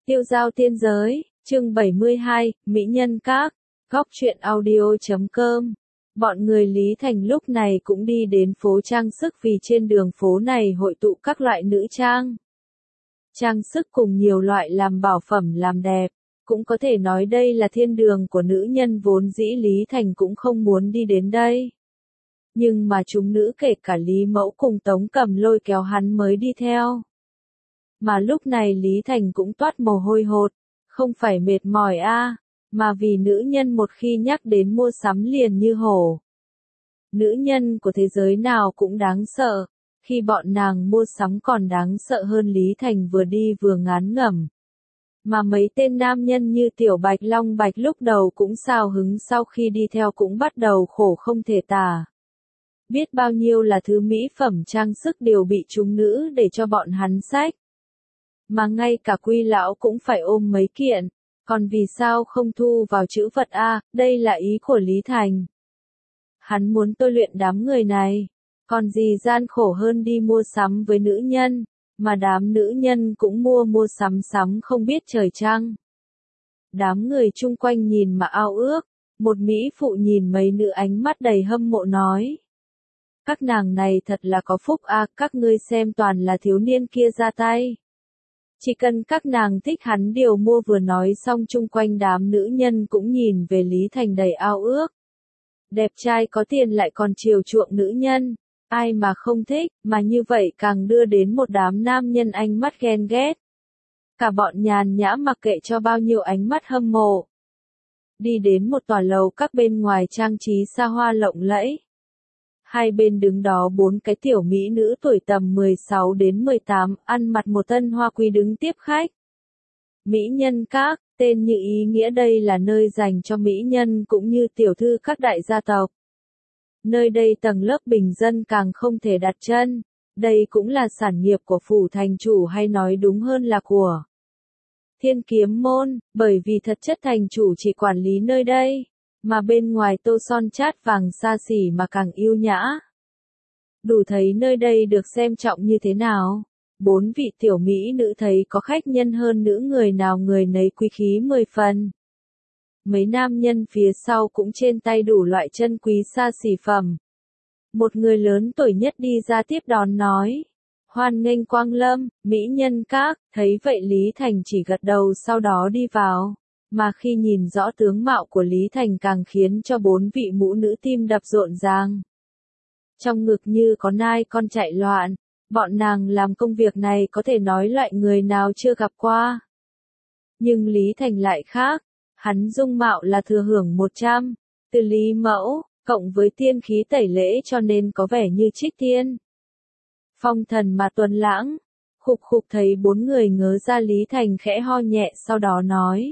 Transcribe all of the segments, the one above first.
Tiêu giao tiên giới, chương 72, Mỹ nhân các, góc truyện audio.com. Bọn người Lý Thành lúc này cũng đi đến phố trang sức vì trên đường phố này hội tụ các loại nữ trang. Trang sức cùng nhiều loại làm bảo phẩm làm đẹp, cũng có thể nói đây là thiên đường của nữ nhân vốn dĩ Lý Thành cũng không muốn đi đến đây. Nhưng mà chúng nữ kể cả Lý Mẫu cùng Tống Cầm lôi kéo hắn mới đi theo. Mà lúc này Lý Thành cũng toát mồ hôi hột, không phải mệt mỏi mà vì nữ nhân một khi nhắc đến mua sắm liền như hổ. Nữ nhân của thế giới nào cũng đáng sợ, khi bọn nàng mua sắm còn đáng sợ hơn Lý Thành vừa đi vừa ngán ngẩm. Mà mấy tên nam nhân như Tiểu Bạch Long Bạch lúc đầu cũng xào hứng sau khi đi theo cũng bắt đầu khổ không thể tả. Biết bao nhiêu là thứ mỹ phẩm trang sức đều bị chúng nữ để cho bọn hắn xách. Mà ngay cả Quy lão cũng phải ôm mấy kiện, còn vì sao không thu vào chữ vật đây là ý của Lý Thành. Hắn muốn tôi luyện đám người này, còn gì gian khổ hơn đi mua sắm với nữ nhân, mà đám nữ nhân cũng mua sắm không biết trời trăng. Đám người chung quanh nhìn mà ao ước, một mỹ phụ nhìn mấy nữ ánh mắt đầy hâm mộ nói. Các nàng này thật là có phúc các ngươi xem toàn là thiếu niên kia ra tay. Chỉ cần các nàng thích hắn điều mua vừa nói xong chung quanh đám nữ nhân cũng nhìn về Lý Thành đầy ao ước. Đẹp trai có tiền lại còn chiều chuộng nữ nhân, ai mà không thích, mà như vậy càng đưa đến một đám nam nhân ánh mắt ghen ghét. Cả bọn nhàn nhã mặc kệ cho bao nhiêu ánh mắt hâm mộ. Đi đến một tòa lầu các bên ngoài trang trí xa hoa lộng lẫy. Hai bên đứng đó bốn cái tiểu mỹ nữ tuổi tầm 16 đến 18, ăn mặc một thân hoa quý đứng tiếp khách. Mỹ nhân các, tên như ý nghĩa đây là nơi dành cho mỹ nhân cũng như tiểu thư các đại gia tộc. Nơi đây tầng lớp bình dân càng không thể đặt chân, đây cũng là sản nghiệp của phủ thành chủ hay nói đúng hơn là của Thiên Kiếm Môn, bởi vì thật chất thành chủ chỉ quản lý nơi đây. Mà bên ngoài tô son chát vàng xa xỉ mà càng yêu nhã. Đủ thấy nơi đây được xem trọng như thế nào. Bốn vị tiểu mỹ nữ thấy có khách nhân hơn nữ người nào người nấy quý khí 10 phần. Mấy nam nhân phía sau cũng trên tay đủ loại chân quý xa xỉ phẩm. Một người lớn tuổi nhất đi ra tiếp đón nói. Hoan nghênh quang lâm, mỹ nhân các, thấy vậy Lý Thành chỉ gật đầu sau đó đi vào. Mà khi nhìn rõ tướng mạo của Lý Thành càng khiến cho bốn vị mũ nữ tim đập rộn ràng. Trong ngực như có nai con chạy loạn, bọn nàng làm công việc này có thể nói loại người nào chưa gặp qua. Nhưng Lý Thành lại khác, hắn dung mạo là thừa hưởng 100, từ Lý Mẫu, cộng với tiên khí tẩy lễ cho nên có vẻ như trích tiên. Phong thần mà tuấn lãng, khục thấy bốn người ngớ ra Lý Thành khẽ ho nhẹ sau đó nói.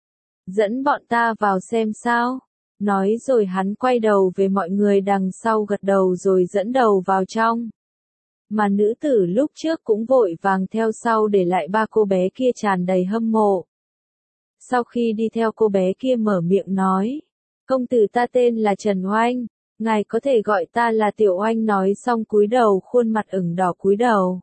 Dẫn bọn ta vào xem sao. Nói rồi hắn quay đầu về mọi người đằng sau gật đầu rồi dẫn đầu vào trong. Mà nữ tử lúc trước cũng vội vàng theo sau để lại ba cô bé kia tràn đầy hâm mộ. Sau khi đi theo cô bé kia mở miệng nói. Công tử ta tên là Trần Oanh, ngài có thể gọi ta là Tiểu Oanh nói xong cúi đầu khuôn mặt ửng đỏ cúi đầu.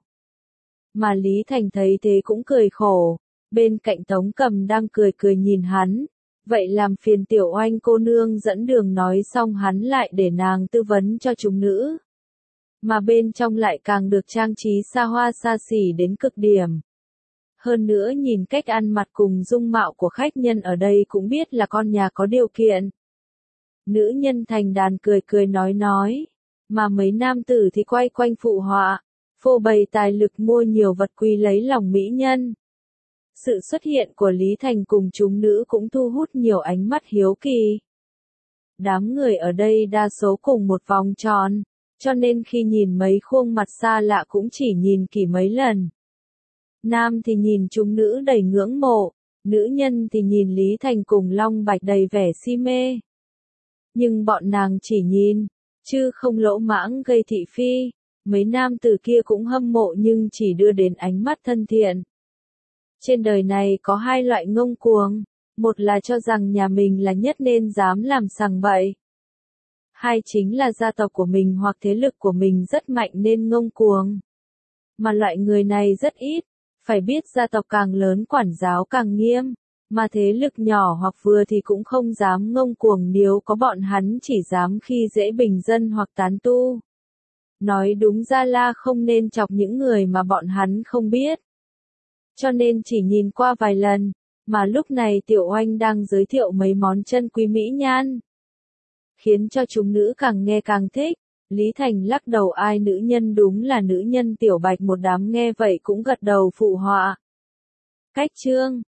Mà Lý Thành thấy thế cũng cười khổ. Bên cạnh Tống Cầm đang cười nhìn hắn, vậy làm phiền Tiểu Oanh cô nương dẫn đường nói xong hắn lại để nàng tư vấn cho chúng nữ. Mà bên trong lại càng được trang trí xa hoa xa xỉ đến cực điểm. Hơn nữa nhìn cách ăn mặc cùng dung mạo của khách nhân ở đây cũng biết là con nhà có điều kiện. Nữ nhân thành đàn cười nói, mà mấy nam tử thì quay quanh phụ họa, phô bày tài lực mua nhiều vật quý lấy lòng mỹ nhân. Sự xuất hiện của Lý Thành cùng chúng nữ cũng thu hút nhiều ánh mắt hiếu kỳ. Đám người ở đây đa số cùng một vòng tròn, cho nên khi nhìn mấy khuôn mặt xa lạ cũng chỉ nhìn kỹ mấy lần. Nam thì nhìn chúng nữ đầy ngưỡng mộ, nữ nhân thì nhìn Lý Thành cùng Long Bạch đầy vẻ si mê. Nhưng bọn nàng chỉ nhìn, chứ không lỗ mãng gây thị phi, mấy nam tử kia cũng hâm mộ nhưng chỉ đưa đến ánh mắt thân thiện. Trên đời này có hai loại ngông cuồng, một là cho rằng nhà mình là nhất nên dám làm sằng bậy. Hai chính là gia tộc của mình hoặc thế lực của mình rất mạnh nên ngông cuồng. Mà loại người này rất ít, Phải biết gia tộc càng lớn quản giáo càng nghiêm, mà thế lực nhỏ hoặc vừa thì cũng không dám ngông cuồng, nếu có bọn hắn chỉ dám khi dễ bình dân hoặc tán tu. Nói đúng ra là không nên chọc những người mà bọn hắn không biết. Cho nên chỉ nhìn qua vài lần, mà lúc này Tiểu Oanh đang giới thiệu mấy món chân quý mỹ nhan, khiến cho chúng nữ càng nghe càng thích. Lý Thành lắc đầu, ai nữ nhân, đúng là nữ nhân. Tiểu Bạch một đám nghe vậy cũng gật đầu phụ họa. Cách chương